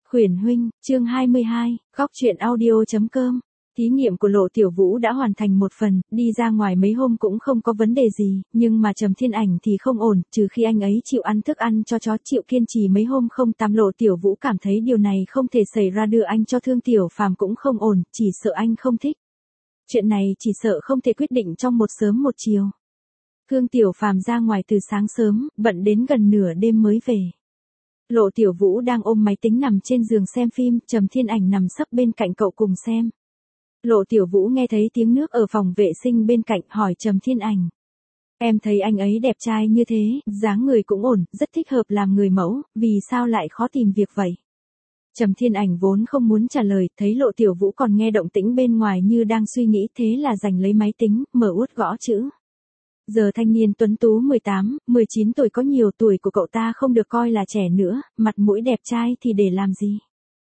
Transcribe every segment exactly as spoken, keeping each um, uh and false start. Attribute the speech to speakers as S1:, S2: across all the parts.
S1: Huyền huynh, chương hai mươi hai, góc truyện audio chấm com. Thí nghiệm của Lộ Tiểu Vũ đã hoàn thành một phần, đi ra ngoài mấy hôm cũng không có vấn đề gì, nhưng mà Trầm Thiên Ảnh thì không ổn, trừ khi anh ấy chịu ăn thức ăn cho chó, chịu kiên trì mấy hôm không tắm. Lộ Tiểu Vũ cảm thấy điều này không thể xảy ra, đưa anh cho Thương Tiểu Phàm cũng không ổn, chỉ sợ anh không thích. Chuyện này chỉ sợ không thể quyết định trong một sớm một chiều. Thương Tiểu Phàm ra ngoài từ sáng sớm, bận đến gần nửa đêm mới về. Lộ Tiểu Vũ đang ôm máy tính nằm trên giường xem phim, Trầm Thiên Ảnh nằm sấp bên cạnh cậu cùng xem. Lộ Tiểu Vũ nghe thấy tiếng nước ở phòng vệ sinh bên cạnh, hỏi Trầm Thiên Ảnh. Em thấy anh ấy đẹp trai như thế, dáng người cũng ổn, rất thích hợp làm người mẫu, vì sao lại khó tìm việc vậy? Trầm Thiên Ảnh vốn không muốn trả lời, thấy Lộ Tiểu Vũ còn nghe động tĩnh bên ngoài như đang suy nghĩ, thế là giành lấy máy tính, mở út gõ chữ. Giờ thanh niên tuấn tú mười tám, mười chín tuổi, có nhiều tuổi của cậu ta không được coi là trẻ nữa, mặt mũi đẹp trai thì để làm gì?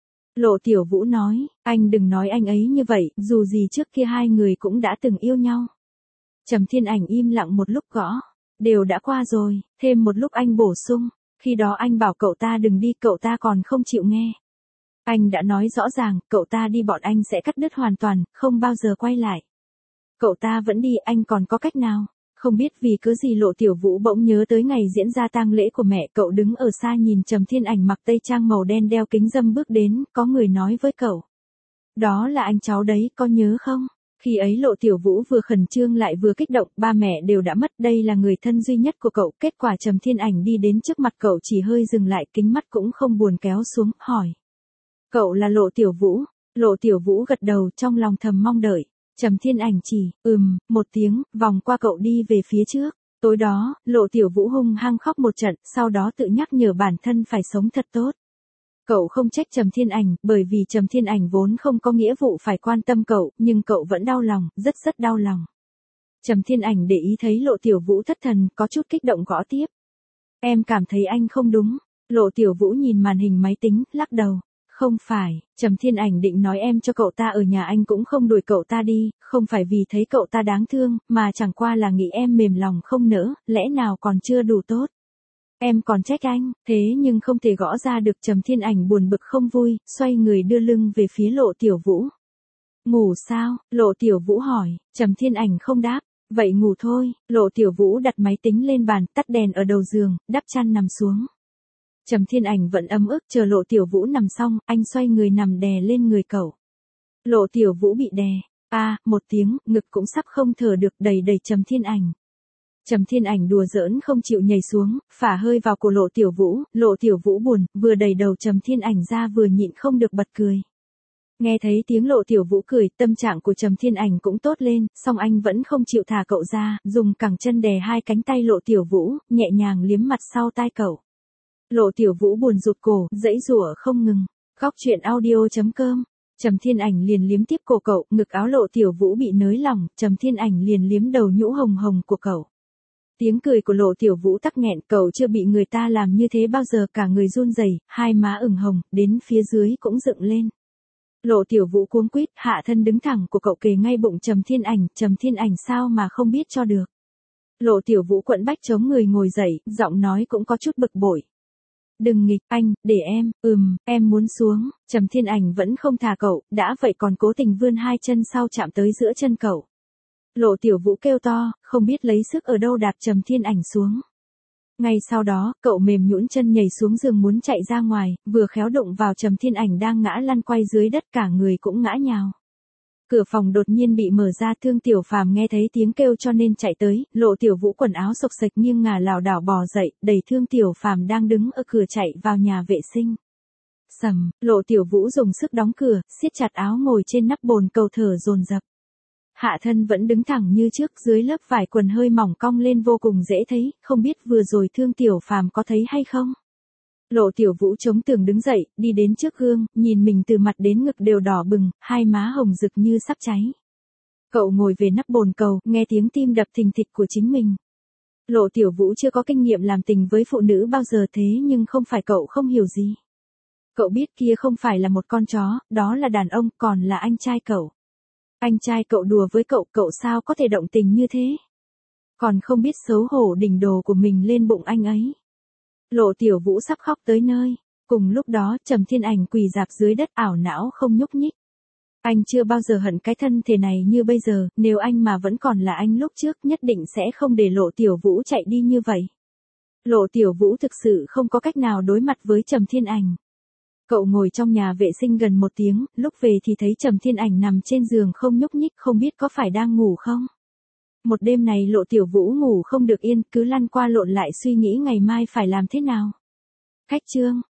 S1: Lộ Tiểu Vũ nói, anh đừng nói anh ấy như vậy, dù gì trước kia hai người cũng đã từng yêu nhau. Trầm Thiên Ảnh im lặng một lúc gõ, đều đã qua rồi, thêm một lúc anh bổ sung, khi đó anh bảo cậu ta đừng đi, cậu ta còn không chịu nghe. Anh đã nói rõ ràng, cậu ta đi bọn anh sẽ cắt đứt hoàn toàn, không bao giờ quay lại. Cậu ta vẫn đi, anh còn có cách nào? Không biết vì cớ gì Lộ Tiểu Vũ bỗng nhớ tới ngày diễn ra tang lễ của mẹ, cậu đứng ở xa nhìn Trầm Thiên Ảnh mặc tây trang màu đen đeo kính râm bước đến, có người nói với cậu. Đó là anh cháu đấy, có nhớ không? Khi ấy Lộ Tiểu Vũ vừa khẩn trương lại vừa kích động, ba mẹ đều đã mất, đây là người thân duy nhất của cậu, kết quả Trầm Thiên Ảnh đi đến trước mặt cậu chỉ hơi dừng lại, kính mắt cũng không buồn kéo xuống, hỏi. Cậu là Lộ Tiểu Vũ? Lộ Tiểu Vũ gật đầu, trong lòng thầm mong đợi. Trầm Thiên Ảnh chỉ, ừm, một tiếng, vòng qua cậu đi về phía trước. Tối đó, Lộ Tiểu Vũ hung hăng khóc một trận, sau đó tự nhắc nhở bản thân phải sống thật tốt. Cậu không trách Trầm Thiên Ảnh, bởi vì Trầm Thiên Ảnh vốn không có nghĩa vụ phải quan tâm cậu, nhưng cậu vẫn đau lòng, rất rất đau lòng. Trầm Thiên Ảnh để ý thấy Lộ Tiểu Vũ thất thần, có chút kích động gõ tiếp. Em cảm thấy anh không đúng. Lộ Tiểu Vũ nhìn màn hình máy tính, lắc đầu. Không phải, Trầm Thiên Ảnh định nói em cho cậu ta ở nhà anh cũng không đuổi cậu ta đi, không phải vì thấy cậu ta đáng thương, mà chẳng qua là nghĩ em mềm lòng không nỡ, lẽ nào còn chưa đủ tốt. Em còn trách anh, thế nhưng không thể gõ ra được. Trầm Thiên Ảnh buồn bực không vui, xoay người đưa lưng về phía Lộ Tiểu Vũ. Ngủ sao? Lộ Tiểu Vũ hỏi, Trầm Thiên Ảnh không đáp, vậy ngủ thôi. Lộ Tiểu Vũ đặt máy tính lên bàn, tắt đèn ở đầu giường, đắp chăn nằm xuống. Trầm Thiên Ảnh vẫn ấm ức, chờ Lộ Tiểu Vũ nằm xong, anh xoay người nằm đè lên người cậu. Lộ Tiểu Vũ bị đè, a, à, một tiếng, ngực cũng sắp không thở được, đầy đầy Trầm Thiên Ảnh. Trầm Thiên Ảnh đùa giỡn không chịu nhảy xuống, phả hơi vào cổ Lộ Tiểu Vũ, Lộ Tiểu Vũ buồn, vừa đẩy đầu Trầm Thiên Ảnh ra vừa nhịn không được bật cười. Nghe thấy tiếng Lộ Tiểu Vũ cười, tâm trạng của Trầm Thiên Ảnh cũng tốt lên, song anh vẫn không chịu thả cậu ra, dùng cẳng chân đè hai cánh tay Lộ Tiểu Vũ, nhẹ nhàng liếm mặt sau tai cậu. Lộ Tiểu Vũ buồn rụt cổ, giãy giụa không ngừng. Góc truyện audio chấm com. Trầm Thiên Ảnh liền liếm tiếp cổ cậu, ngực áo Lộ Tiểu Vũ bị nới lỏng, Trầm Thiên Ảnh liền liếm đầu nhũ hồng hồng của cậu. Tiếng cười của Lộ Tiểu Vũ tắc nghẹn, cậu chưa bị người ta làm như thế bao giờ, cả người run rẩy, hai má ửng hồng, đến phía dưới cũng dựng lên. Lộ Tiểu Vũ cuống quýt, hạ thân đứng thẳng của cậu kề ngay bụng Trầm Thiên Ảnh, Trầm Thiên Ảnh sao mà không biết cho được. Lộ Tiểu Vũ quẫn bách chống người ngồi dậy, giọng nói cũng có chút bực bội. Đừng nghịch anh, để em, ừm, em muốn xuống. Trầm Thiên Ảnh vẫn không thả cậu, đã vậy còn cố tình vươn hai chân sau chạm tới giữa chân cậu. Lộ Tiểu Vũ kêu to, không biết lấy sức ở đâu đạp Trầm Thiên Ảnh xuống. Ngay sau đó, cậu mềm nhũn chân nhảy xuống giường muốn chạy ra ngoài, vừa khéo đụng vào Trầm Thiên Ảnh đang ngã lăn quay dưới đất, cả người cũng ngã nhào. Cửa phòng đột nhiên bị mở ra, Thương Tiểu Phàm nghe thấy tiếng kêu cho nên chạy tới, Lộ Tiểu Vũ quần áo xộc xệch nghiêng ngả lảo đảo bò dậy, đẩy Thương Tiểu Phàm đang đứng ở cửa chạy vào nhà vệ sinh. Sầm, Lộ Tiểu Vũ dùng sức đóng cửa, siết chặt áo ngồi trên nắp bồn cầu thở dồn dập. Hạ thân vẫn đứng thẳng như trước, dưới lớp vải quần hơi mỏng cong lên vô cùng dễ thấy, không biết vừa rồi Thương Tiểu Phàm có thấy hay không? Lộ Tiểu Vũ chống tường đứng dậy, đi đến trước gương, nhìn mình từ mặt đến ngực đều đỏ bừng, hai má hồng rực như sắp cháy. Cậu ngồi về nắp bồn cầu, nghe tiếng tim đập thình thịch của chính mình. Lộ Tiểu Vũ chưa có kinh nghiệm làm tình với phụ nữ bao giờ, thế nhưng không phải cậu không hiểu gì. Cậu biết kia không phải là một con chó, đó là đàn ông, còn là anh trai cậu. Anh trai cậu đùa với cậu, cậu sao có thể động tình như thế? Còn không biết xấu hổ đỉnh đồ của mình lên bụng anh ấy. Lộ Tiểu Vũ sắp khóc tới nơi. Cùng lúc đó, Trầm Thiên Ảnh quỳ rạp dưới đất ảo não không nhúc nhích. Anh chưa bao giờ hận cái thân thể này như bây giờ, nếu anh mà vẫn còn là anh lúc trước nhất định sẽ không để Lộ Tiểu Vũ chạy đi như vậy. Lộ Tiểu Vũ thực sự không có cách nào đối mặt với Trầm Thiên Ảnh. Cậu ngồi trong nhà vệ sinh gần một tiếng, lúc về thì thấy Trầm Thiên Ảnh nằm trên giường không nhúc nhích, không biết có phải đang ngủ không. Một đêm này Lộ Tiểu Vũ ngủ không được yên, cứ lăn qua lộn lại suy nghĩ ngày mai phải làm thế nào. Khách trương.